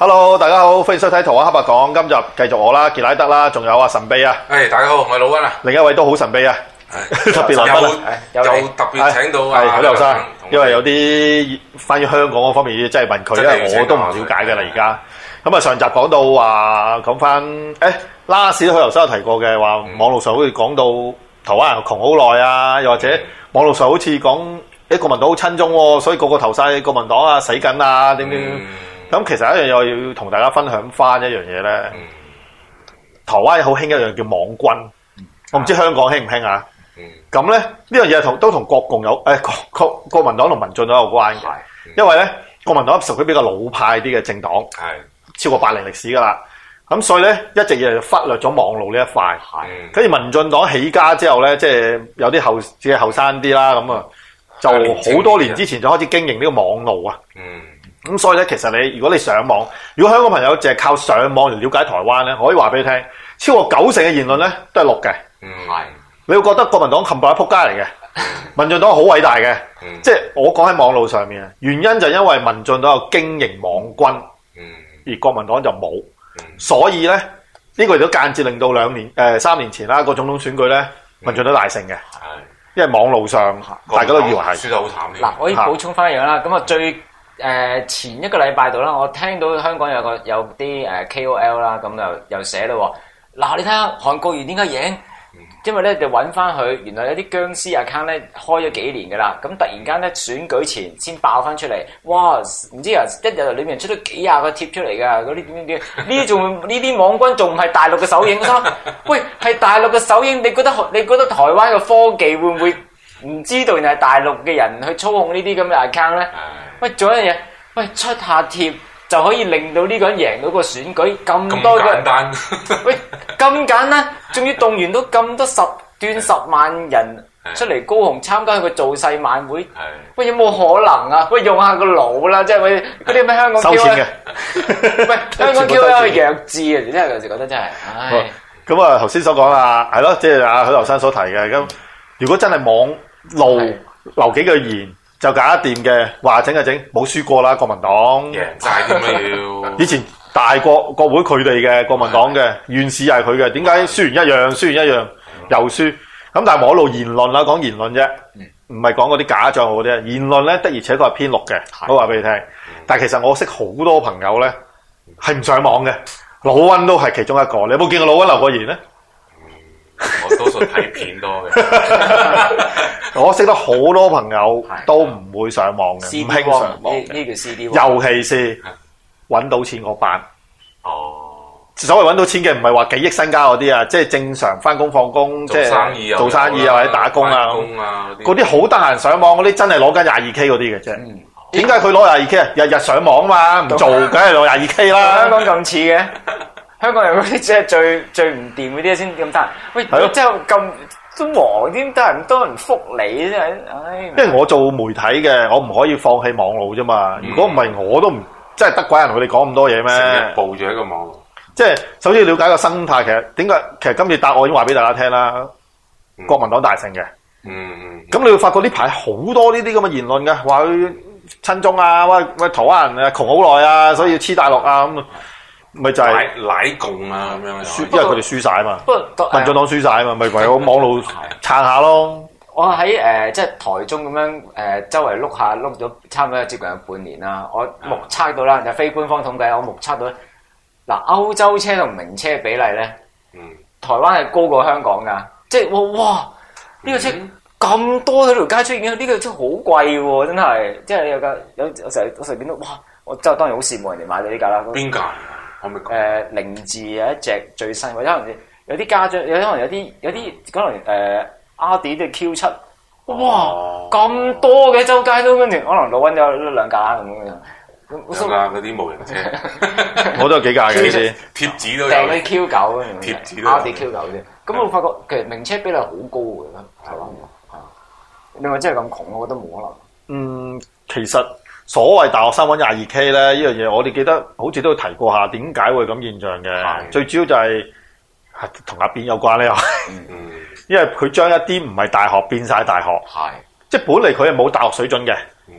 Hello， 大家好，歡迎收睇《台灣黑白講》，今集繼續我啦，傑拉德啦，仲有阿神秘啊。 大家好，我係老溫啊。 另一位都好神秘啊，特別來賓又特別請到許留山，因為有啲關於香港嗰方面嘢真係問佢，因為我都唔了解嘅啦而家。咁啊，上集講到話講翻，last 許留山有提過嘅話，網絡上好似講到台灣人窮好耐啊，又或者網絡上好似講國民黨好親中喎，所以個個投晒國民黨啊，死緊啊，點點。咁其實一樣嘢我要同大家分享翻一樣嘢咧，台灣好興一樣叫網軍，我唔知香港興唔興啊？咁咧呢樣嘢都同國共有國民黨同民進黨有關嘅，因為咧國民黨屬於比較老派啲嘅政黨，超過80歷史噶啦，咁所以咧一直以嚟忽略咗網路呢一塊，跟住民進黨起家之後咧，即係有啲自己後生啲啦，咁啊就好多年之前就開始經營呢個網路啊。咁所以咧，其實如果你上網，如果香港朋友淨係靠上網嚟了解台灣咧，我可以話俾你聽，超過90%嘅言論咧都係綠嘅。你會覺得國民黨冚唪唥撲街嚟嘅，民進黨好偉大嘅。即係我講喺網路上面啊，原因就因為民進黨有經營網軍，而國民黨就冇。所以咧，呢個亦都間接令到3年前啦個總統選舉咧，民進黨大勝嘅。因為網路上大家都以為係輸得好慘。 嗱，我可以補充翻一樣啦。咁啊前一個禮拜度啦，我聽到香港有啲KOL 啦，咁又寫咯喎。嗱，你睇下韓國瑜點解贏？因為咧就揾翻佢，原來有啲僵屍 account 咧開咗幾年噶啦，咁突然間咧選舉前先爆翻出嚟，哇！唔知啊，一日裏面出咗幾廿個貼出嚟噶，嗰啲點呢啲網軍仲唔係大陸嘅手影咯？喂，係大陸嘅手影，你覺得台灣嘅科技會唔會唔知道原來係大陸嘅人去操控呢啲咁嘅 account 咧？喂，做一樣嘢，喂，出下貼就可以令到呢個人贏到個選舉，咁多嘅， 簡單喂，咁簡單，仲要動員到咁多10萬人出嚟高雄參加佢個造勢晚會，喂，有冇可能啊？喂，用下個腦啦，即係喂嗰啲咩香港 Q 收錢嘅， 喂，香港 Q 係弱智啊！真係有時覺得真係，唉。 咁啊，頭先所講啦，係咯，即係阿許留山所提嘅。咁如果真係網路留幾句言就搞得掂嘅，話整就整，冇輸過啦，國民黨贏晒點解要？ 以前大國會佢哋嘅國民黨嘅院士係佢嘅，點解輸完一樣又輸？咁但係網路言論啦，講言論啫，唔係講嗰啲假帳號嗰啲。言論咧的而且確係偏綠嘅，我話俾你聽。但係其實我識好多朋友咧係唔上網嘅，老溫都係其中一個。你有冇見過老溫留過言咧？ 我多數睇片多嘅。 我識得好多朋友都唔會上網嘅，唔興上網嘅。 呢叫 CD， 尤其是揾到錢嗰班。所謂揾到錢嘅唔係話幾億身家嗰啲啊，即係正常返工放工，即係做生意啊或者打工啊，嗰啲好得閒上網嗰啲真係攞緊22K 嗰啲嘅啫。點解佢攞22K 啊？日日上網嘛，唔做梗係攞22K 啦。 香港咁似嘅，香港人嗰啲即係最唔掂嗰啲先咁得。喂，真係咁都黃添，得人多人覆你真係，唉！ 因為我做媒體嘅，我唔可以放棄網路啫嘛。如果唔係，我都唔真係得鬼人同佢哋講咁多嘢咩？ 成日報住一個網路。 即係首先了解個生態，其實今次答案已經話俾大家聽啦。國民黨大勝嘅，咁你會發覺呢排好多呢啲咁嘅言論嘅，話佢親中啊，喂台灣人窮好耐啊，所以要黐大陸啊咁，咪就係奶共啊咁樣。 因為佢哋輸晒嘛，民進黨輸晒嘛，咪唯有網路撐下咯。 我喺即係台中咁樣周圍碌咗差唔多接近有半年啦。我目測到啦，就非官方統計，我目測到嗱歐洲車同名車比例咧，台灣係高過香港噶，即係哇呢個車咁多喺條街出現，呢個車好貴喎，真係，即係有成日見到哇，我真係當然好羨慕人哋買到呢架啦。 邊架？可唔可以講？ 凌志有一隻最新，或者可能有啲家長，可能有啲可能阿迪嘅 Q7，哇咁多嘅周街都跟住，可能老溫有2架咁樣。 兩架嗰啲模型車， 我都有幾架嘅呢啲貼紙都有。 訂嗰啲 Q9 嗰啲貼紙都有。 阿迪 Q9 啫。咁我發覺其實名車比例好高嘅，台灣嚇。你話真係咁窮，我覺得冇可能。 其實所謂大學生揾22K 咧，呢樣嘢我哋記得好似都提過下，點解會咁現象嘅？最主要就係同阿扁有關咧，因為佢將一啲唔係大學變晒大學，即係本嚟佢係冇大學水準嘅，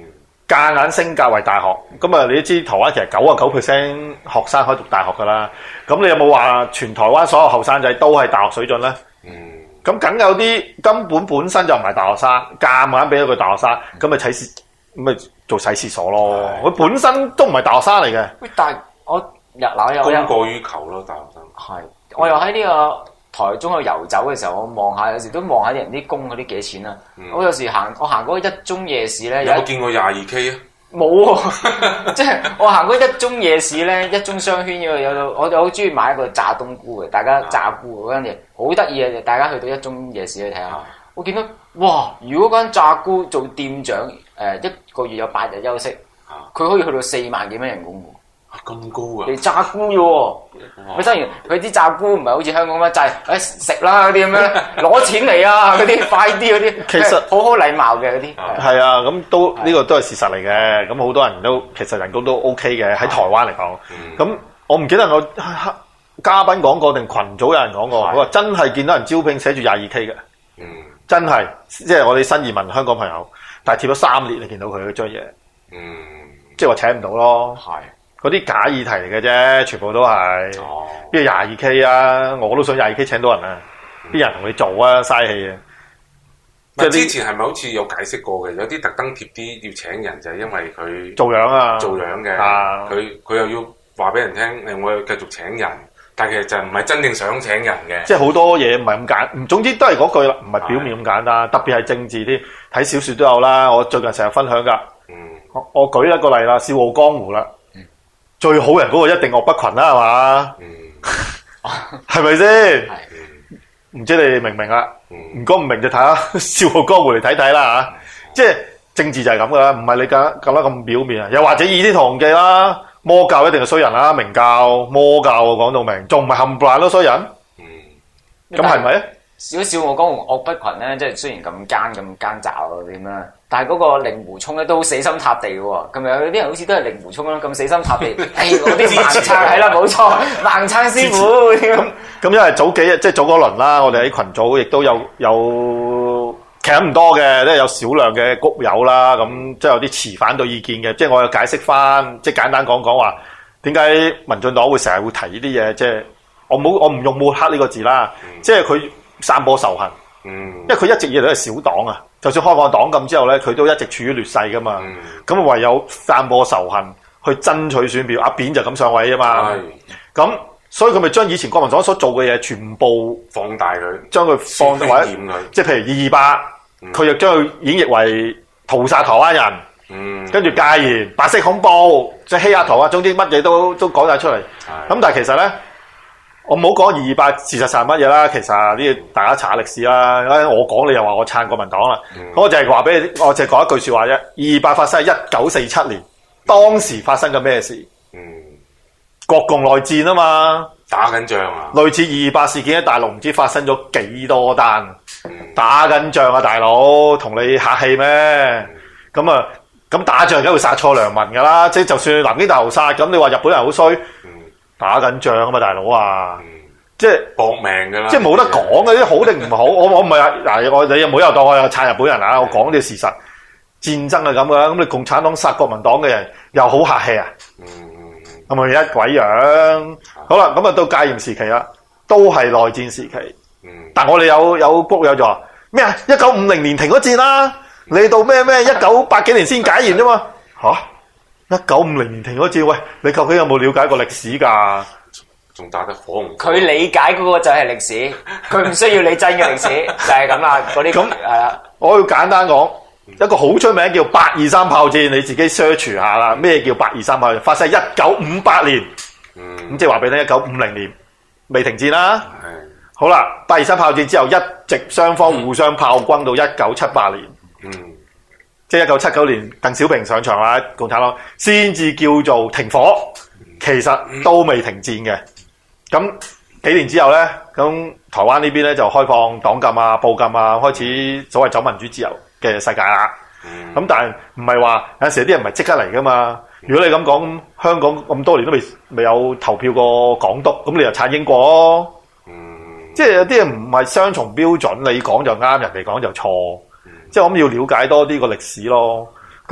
夾硬升格為大學。咁啊，你都知台灣其實99% 學生可以讀大學噶啦。咁你有冇話全台灣所有後生仔都係大學水準咧？咁梗有啲根本身就唔係大學生，夾硬俾咗佢大學生，咁咪做洗廁所咯。佢本身都唔係大學生嚟嘅。 喂，但係我供過於求咯，大學生。 係，我又喺呢個台中去遊走嘅時候，我望下，有時都望下啲人啲工嗰啲幾錢啦。我有時我行過一中夜市咧， 有冇見過22K 啊？ 冇喎，即係我行過一中夜市咧，一中商圈我就好中意買一個炸冬菇嘅，大家炸菇嗰間嘢好得意嘅，大家去到一中夜市去睇下。我見到哇，如果嗰間炸菇做店長，一個月有8日休息，佢可以去到4萬幾蚊人工喎。 咁高啊！ 你炸菇嘅喎，佢當然佢啲炸菇唔係好似香港咁，就係食啦嗰啲咁樣，攞錢嚟啊嗰啲，快啲嗰啲， 其實好好禮貌嘅嗰啲。 係啊，咁都呢個都係事實嚟嘅。咁好多人都其實人工都 OK 嘅，喺台灣嚟講。咁我唔記得我嘉賓講過定群組有人講過，佢話真係見到人招聘寫住22K 嘅。真係，即係我哋新移民香港朋友，但係貼咗3年，你見到佢嗰張嘢。即係話請唔到咯。係。嗰啲假議題嚟嘅啫，全部都係。邊有22K啊？我都想22K請到人啊！邊有人同你做啊？嘥氣啊！ 即係之前係咪好似有解釋過嘅？有啲特登貼啲要請人就係因為佢做樣啊， 做樣嘅。佢又要話俾人聽，我要繼續請人，但其實就唔係真正想請人嘅。 即係好多嘢唔係咁簡，總之都係嗰句啦，唔係表面咁簡單。特別係政治啲，睇小説都有啦。我最近成日分享㗎。我舉一個例啦，《笑傲江湖》啦。最好人嗰個一定岳不群啦，係嘛？係咪先？唔知你明唔明啊？如果唔明就睇下《笑傲江湖》嚟睇睇啦嚇。即係政治就係咁噶啦，唔係你講得咁表面啊。又或者以啲同記啦，魔教一定係衰人啦，明教魔教講到明，仲唔係冚唪唥都衰人？咁係咪啊？ 笑傲江湖岳不群咧，即係雖然咁奸詐點啦，但係嗰個令狐沖咧都好死心塌地嘅喎。咁有啲人好似都係令狐沖啦，咁死心塌地。我啲盲撐係啦，冇錯，盲撐師傅咁因為早嗰輪啦，我哋喺群組亦都有其實唔多嘅，都有少量嘅谷友啦。咁即係有啲持反對意見嘅，即係我有解釋翻，即係簡單講話點解民進黨會成日會提呢啲嘢。即係我唔用抹黑呢個字啦，即係佢散播仇恨。因為佢一直以嚟都係小黨啊，就算開放黨禁之後咧，佢都一直處於劣勢噶嘛。咁唯有散播仇恨去爭取選票，阿扁就咁上位啊嘛。咁所以佢咪將以前國民黨所做嘅嘢全部放大佢， 將佢放或者即係譬如228，佢又將佢演繹為屠殺台灣人，跟住戒嚴、白色恐怖、即係欺壓台灣，總之乜嘢都講晒出嚟。咁但係其實咧，我唔好講228事實上係乜嘢啦，其實呢大家查下歷史啦。我講你又話我撐國民黨啦，我就係話俾你，我就係講一句説話啫。228發生喺1947年，當時發生緊咩事？國共內戰啊嘛， 打緊仗啊！ 類似228事件喺大陸唔知發生咗幾多單，打緊仗啊大佬，同你客氣咩？咁打仗梗會殺錯良民噶啦，即係就算南京大屠殺咁，你話日本人好衰，打緊仗啊嘛大佬啊，即係搏命噶啦， 即係冇得講嘅，啲好定唔好，我唔係嗱，你又唔好又當我又撐日本人啊，我講啲事實，戰爭係咁噶啦，咁你共產黨殺國民黨嘅人又好客氣啊？係咪一鬼樣？好啦，咁啊到戒嚴時期啦，都係內戰時期。但我哋有谷友就話咩啊？1950年停咗戰啦，你到咩1980幾年先解嚴啫嘛？吓？1950年停咗戰，喂，你究竟有冇了解過歷史㗎？ 仲打得火唔？ 佢理解嗰個就係歷史，佢唔需要你真嘅歷史，就係咁啦。嗰啲咁係啦。我要簡單講。一個好出名叫823炮戰，你自己 search 下啦。咩叫823炮戰？發生喺1958年，咁即係話俾你聽，1950年未停戰啦。好啦，823炮戰之後，一直雙方互相炮轟到1978年，即係1979年鄧小平上場啦，共產黨先至叫做停火，其實都未停戰嘅。咁幾年之後咧，咁台灣呢邊咧就開放黨禁啊、報禁啊，開始所謂走民主自由嘅世界啦，咁但係唔係話有陣時啲人唔係即刻嚟噶嘛？如果你咁講，香港咁多年都未有投票過港督，咁你又撐英國咯？即係有啲人唔係雙重標準，你講就啱，人哋講就錯。即係我諗要了解多啲個歷史咯。咁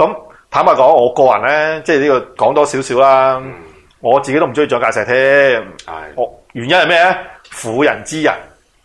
坦白講，我個人咧，即係呢個講多少少啦。我自己都唔中意蔣介石添。原因係咩咧？婦人之仁，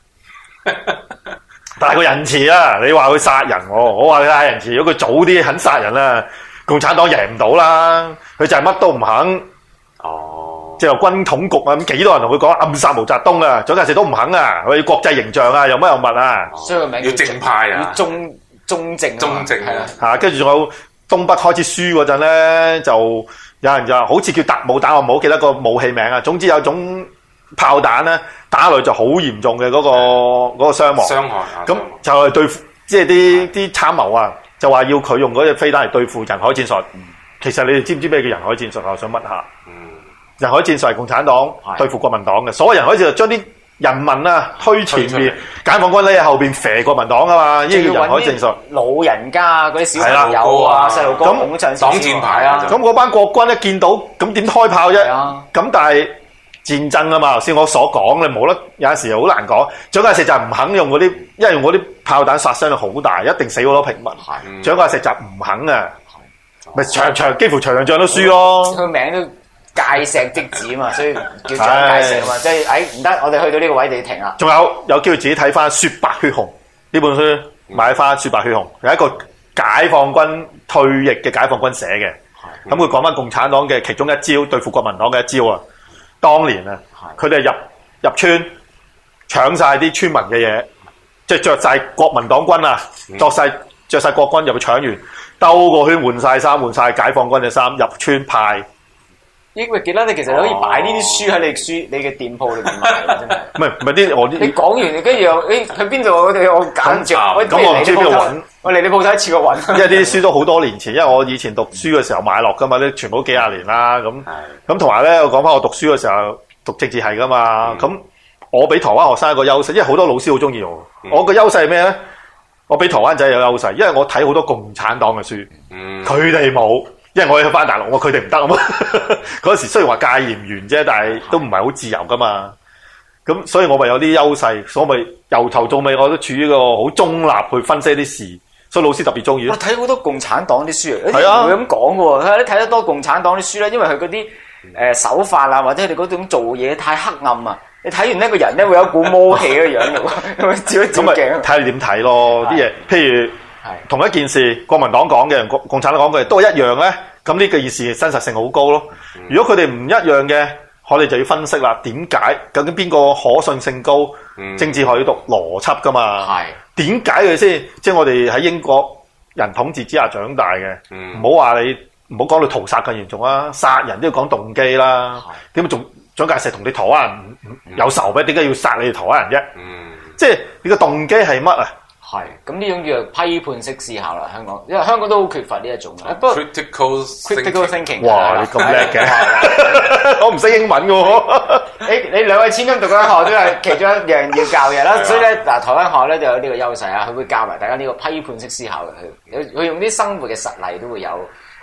但係佢仁慈啊！你話佢殺人我話佢係仁慈。如果佢早啲肯殺人啦，共產黨贏唔到啦。佢就係乜都唔肯。即係軍統局啊，咁幾多人同佢講暗殺毛澤東啊？蔣介石都唔肯啊！佢要國際形象啊，有乜有物啊？ 所以個名要正派啊， 要中正係啦。 嚇，跟住仲有東北開始輸嗰陣咧，就有人就好似叫特務彈，我唔好記得個武器名啊。總之有種炮彈咧打落去就好嚴重嘅嗰個傷亡。 傷害啊！ 咁就係對付，即係啲參謀啊，就話要佢用嗰隻飛彈嚟對付人海戰術。其實你哋知唔知咩叫人海戰術啊？我想問下。人海戰術係共產黨對付國民黨嘅，所謂人海戰術將啲人民啊推前面，解放軍匿喺後邊射國民黨啊嘛，呢個人海戰術。老人家嗰啲小朋友啊、細路哥捧上擋箭牌啊， 咁嗰班國軍一見到，咁點開炮啫？咁但係戰爭啊嘛，頭先我所講嘅冇得，有陣時好難講。蔣介石就唔肯用嗰啲，因為用嗰啲炮彈殺傷力好大，一定死好多平民。蔣介石就唔肯啊，咪幾乎場場仗都輸咯。 佢名都介石即止啊嘛，所以叫蔣介石啊嘛，即係唔得，我哋去到呢個位就要停啦。 仲有機會自己睇翻《雪白血紅》呢本書，買翻《雪白血紅》，係一個解放軍退役嘅解放軍寫嘅。咁佢講翻共產黨嘅其中一招對付國民黨嘅一招啊。當年啊，佢哋入村搶晒啲村民嘅嘢，即係着晒國民黨軍啊，着晒國軍入去搶完，兜個圈換晒衫，換晒解放軍嘅衫入村派。 喂，記得你其實可以擺呢啲書喺你嘅店鋪裏面賣，真係。 唔係啲我啲。你講完跟住又去邊度？我揀著。 咁我唔知邊度揾。 我嚟你鋪頭一次過揾。 因為呢啲書都好多年前，因為我以前讀書嘅時候買落噶嘛，啲全部都幾廿年啦。咁同埋咧，我講翻我讀書嘅時候讀政治系噶嘛。咁我比台灣學生一個優勢，因為好多老師好中意我。我個優勢係咩咧？我比台灣仔有優勢，因為我睇好多共產黨嘅書，佢哋冇。因為我要去翻大陸，佢哋唔得啊嘛。嗰時雖然話戒嚴完啫，但係都唔係好自由噶嘛。咁所以我咪有啲優勢，所以咪由頭到尾我都處於一個好中立去分析啲事，所以老師特別中意。我睇好多共產黨啲書，係啊，會咁講嘅喎。你睇得多共產黨啲書咧，因為佢嗰啲手法啊，或者佢哋嗰種做嘢太黑暗啊。你睇完呢個人咧，會有一股魔氣嘅樣嘅喎，照鏡。 睇你點睇咯？啲嘢，譬如。同一件事，國民黨講嘅、共產黨講嘅都係一樣咧，咁呢件事真實性好高咯。如果佢哋唔一樣嘅，我哋就要分析啦。點解？究竟邊個可信性高？政治學要讀邏輯噶嘛？點解佢先？即係我哋喺英國人統治之下長大嘅，唔好話你唔好講到屠殺咁嚴重啦，殺人都要講動機啦。點解仲蔣介石同你台灣人有仇咩？點解要殺你哋台灣人啫？即係你個動機係乜啊？ 係，咁呢種叫做批判式思考啦，香港，因為香港都好缺乏呢一種。不過 critical thinking， 哇，你咁叻嘅，我唔識英文嘅喎。 你兩位千金讀嗰間學都係其中一樣要教嘅啦，所以咧嗱，台灣學咧就有呢個優勢啊，佢會教埋大家呢個批判式思考嘅，佢用啲生活嘅實例都會有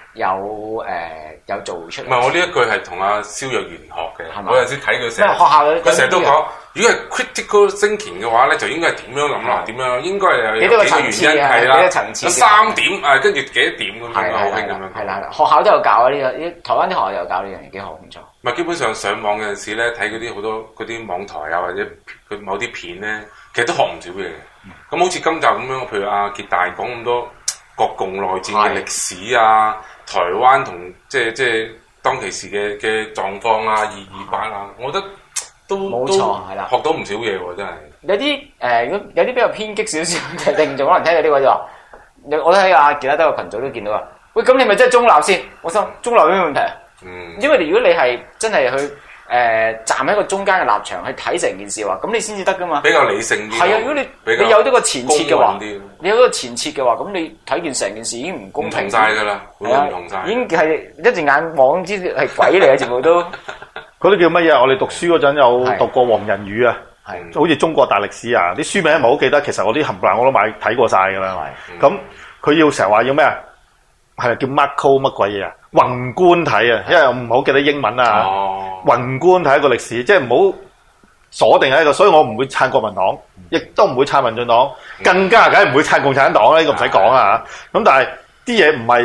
做出嚟。 唔係，我呢一句係同阿蕭若元學嘅，我有陣時睇佢成日， 學校佢成日都講，如果係 critical thinking 嘅話咧，就應該係點樣諗啦？點樣應該係有幾個原因係啦，有3點啊，跟住幾多點咁樣，好興咁樣。 係啦，學校都有教啊呢個，台灣啲學校有教呢樣嘢，幾好唔錯。 唔係基本上上網有陣時咧睇嗰啲好多嗰啲網台啊，或者佢某啲片咧，其實都學唔少嘢嘅。咁好似今集咁樣，譬如阿傑大講咁多國共內戰嘅歷史啊。台灣同即係當其時嘅狀況啊，228啊，我覺得都冇錯，係啦，學到唔少嘢喎，真係。有啲如果有啲比較偏激少少嘅聽眾，可能聽到呢個就話，我都喺阿傑拉德個群組都見到啊。喂，咁你咪真係中立先？我心中立有咩問題啊？因為如果你係真係去站喺一個中間嘅立場去睇成件事話，咁你先至得噶嘛。比較理性啲。係啊，如果你有呢個前設嘅話，咁你睇見成件事已經唔公平晒㗎啦，唔同晒。已經係一隻眼望知係鬼嚟嘅，全部都。 嗰啲叫乜嘢？我哋讀書嗰陣有讀過黃仁宇啊，好似中國大歷史啊，啲書名唔係好記得，其實我啲冚唪唥我都買睇過晒㗎啦。咁佢要成日話要咩啊？係叫 macro 乜鬼嘢啊？宏觀睇啊，因為我唔好記得英文啊。宏觀睇一個歷史，即係唔好鎖定喺一個，所以我唔會撐國民黨，亦都唔會撐民進黨，更加梗係唔會撐共產黨啦。呢個唔使講啊。咁但係啲嘢唔係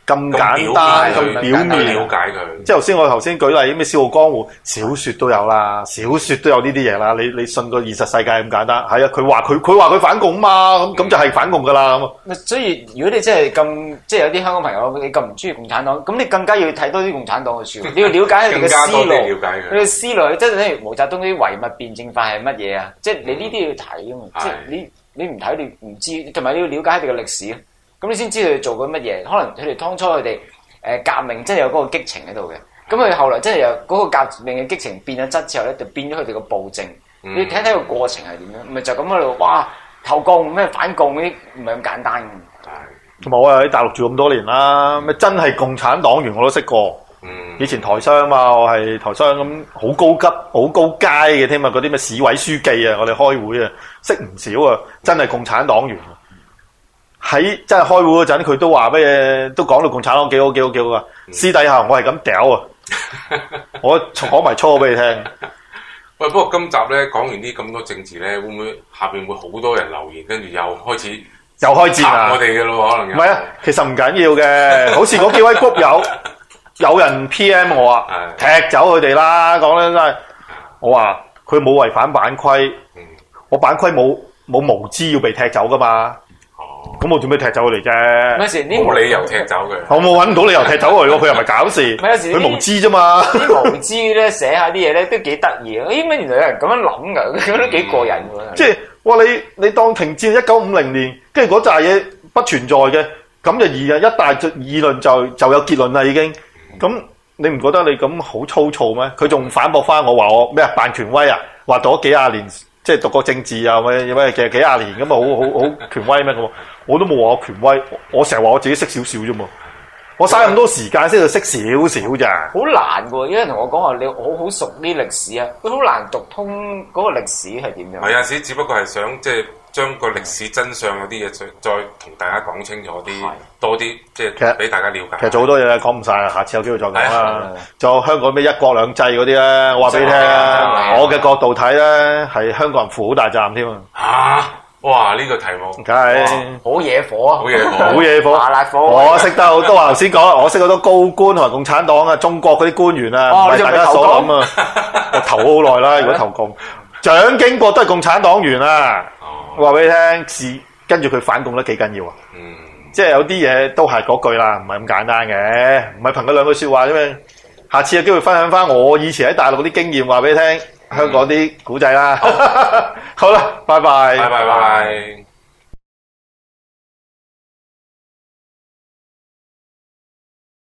咁簡單咁表面了解佢。 即係頭先舉例咩《笑傲江湖》，小説都有啦，小説都有呢啲嘢啦。你信個現實世界咁簡單？係啊，佢話佢反共嘛，咁就係反共噶啦。 所以如果你真係咁，即係有啲香港朋友你咁唔中意共產黨，咁你更加要睇多啲共產黨嘅書，你要了解佢哋嘅思路，佢嘅思路即係例如毛澤東啲唯物辯證法係乜嘢啊？即係你呢啲要睇噶嘛，即係你唔睇你唔知，同埋你要了解佢哋嘅歷史，咁你先知佢做緊乜嘢。可能佢哋當初佢哋革命真係有嗰個激情喺度嘅，咁佢後來真係有嗰個革命嘅激情變咗質之後咧，就變咗佢哋個暴政。你睇睇個過程係點樣，咪就咁喺度哇投共咩反共嗰啲唔係咁簡單嘅。 同埋我又喺大陸住咁多年啦，咩真係共產黨員我都識過。以前台商啊嘛，我係台商咁好高級、好高階嘅添啊，嗰啲咩市委書記啊，我哋開會啊，識唔少啊，真係共產黨員。喺真係開會嗰陣，佢都話乜嘢，都講到共產黨幾好啊。私底下我係咁屌啊，我講埋粗口俾你聽。 喂，不過今集咧講完啲咁多政治咧，會唔會下邊會好多人留言，跟住又開始開戰啊？ 我哋嘅咯，可能唔係啊，其實唔緊要嘅，好似嗰幾位谷友。有人 PM 我啊，踢走佢哋啦！講咧真係，我話佢冇違反版規，我版規冇無知要被踢走噶嘛。咁我做咩踢走佢哋啫？ 有時冇理由踢走嘅。 我冇揾到理由踢走佢喎，佢又唔係搞事，佢無知啫嘛。 啲無知咧寫下啲嘢咧都幾得意啊！咦，咩原來有人咁樣諗㗎？佢都幾過癮喎。 即係哇！你當停戰1950年，跟住嗰扎嘢不存在嘅，咁就一大議論就有結論啦已經。咁你唔覺得你咁好粗糙咩？佢仲反駁翻我話我咩啊扮權威啊？話讀咗幾廿年，即係讀過政治啊咩其實幾廿年咁啊好權威咩咁？我都冇話我權威，我成日話我自己識少少啫嘛。我嘥咁多時間先至識少少咋。好難喎！有人同我講話你好熟啲歷史啊，佢好難讀通嗰個歷史係點樣？ 係有陣時只不過係想即係將個歷史真相嗰啲嘢再同大家講清楚啲，多啲即係俾大家了解。 其實做好多嘢講唔晒，下次有機會再講啦。仲有香港咩一國兩制嗰啲咧，我話俾你聽啊，我嘅角度睇咧係香港人負好大責任添啊！ 哇！呢個題目梗係好惹火啊！ 好惹火， 麻辣火。 我識得好多話頭先講啦，我識好多高官同埋共產黨啊，中國嗰啲官員啊，唔係大家所諗啊。我投好耐啦，如果投共，蔣經國都係共產黨員啊。我話俾你聽，跟住佢反共得幾緊要啊？即係有啲嘢都係嗰句啦，唔係咁簡單嘅，唔係憑嗰兩句説話啫咩？下次有機會分享翻我以前喺大陸嗰啲經驗，話俾你聽。香港啲古仔啦，好啦，拜拜。 拜拜。